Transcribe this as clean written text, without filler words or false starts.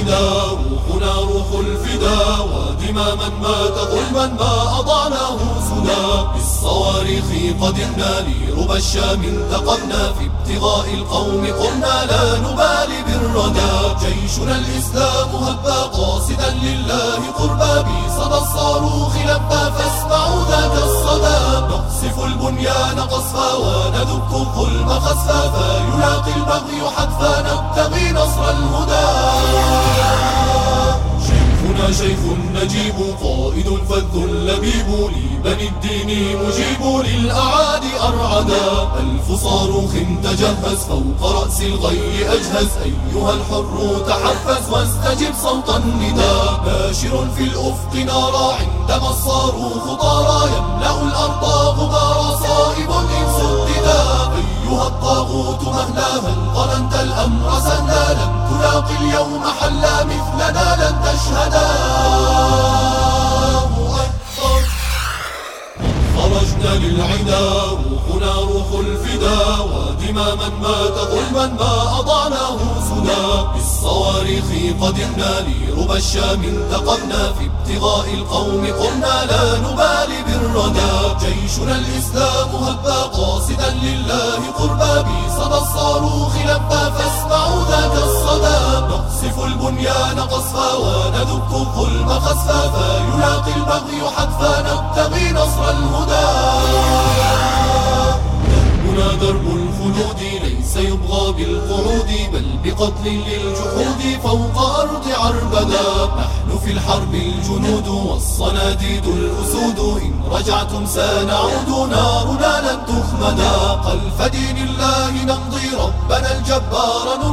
للعدا روحنا روح الفدا، ودماء من مات ظلما ما أضعناه سدى. بالصواريخ قدمنا لربى الشام انتقمنا، في ابتغاء القوم قمنا لا نبالي بالردى. جيشنا الإسلام هبى قاصدا لله قربا، بصدى الصاروخ لبى فاسمعوا ذاك الصدى. نقصف البنيان قصفا وندك الظلم خسفا، فيلاقي البغي حتفا نبتغي نصر الهدى. شيخنا شيخ نجيب قائد فذ لبيب، لبني الدين مجيب للأعادي أرعدا. ألف صاروخ تجهز فوق رأس الغي أجهز، أيها الحر تحفز واستجب صوت النداء. باشر في الأفق نارا عندما الصاروخ طارا، يملأ الأرض غبارا صائب إن سددا. أيها الطاغوت مهلا هل ظننت الأمر سهلا، لن تلاقي اليوم حلا مثلنا لن تشهدا. خرجنا للعدا روحنا روح الفدا، ودماء من مات ظلما ما أضعناه سدى. بالصواريخ قدمنا لربى الشام انتقمنا، في ابتغاء القوم قمنا لا نبالي بالردى. جيشنا الإسلام هبى قاصدا لله قربا، بصدى الصاروخ لبى فاسمعوا ذاك الصدى. نقصف البنيان قصفا وندك الظلم خسفا، فيلاقي البغي حتفا نبتغي نصر الهدى. دربنا درب الخلود ليس يبغى بالقعود، بل بقتل للجحود فوق أرض عربدا. نحن في الحرب الجنود والصناديد الأسود، إن رجعتم سنعود نارنا لن تخمدا. خلف دين الله نمضي ربنا الجبار